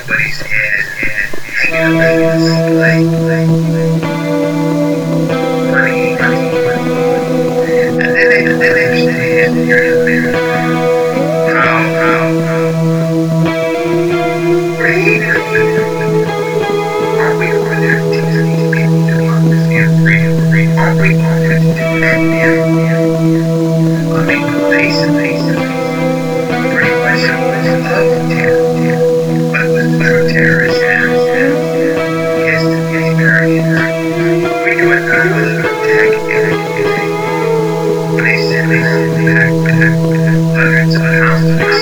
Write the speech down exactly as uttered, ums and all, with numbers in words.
somebody's head hanging up in this like money, money, and then they then they understand here how how how we're eager to are we over there teaching these people democracy and freedom, freedom? Are we over to defend them? I mean, the face and face and face. Pretty much it was of terror, but it was true terrorist and against the Americans. We do it not with an attack against when they send us back with hundreds of thousands of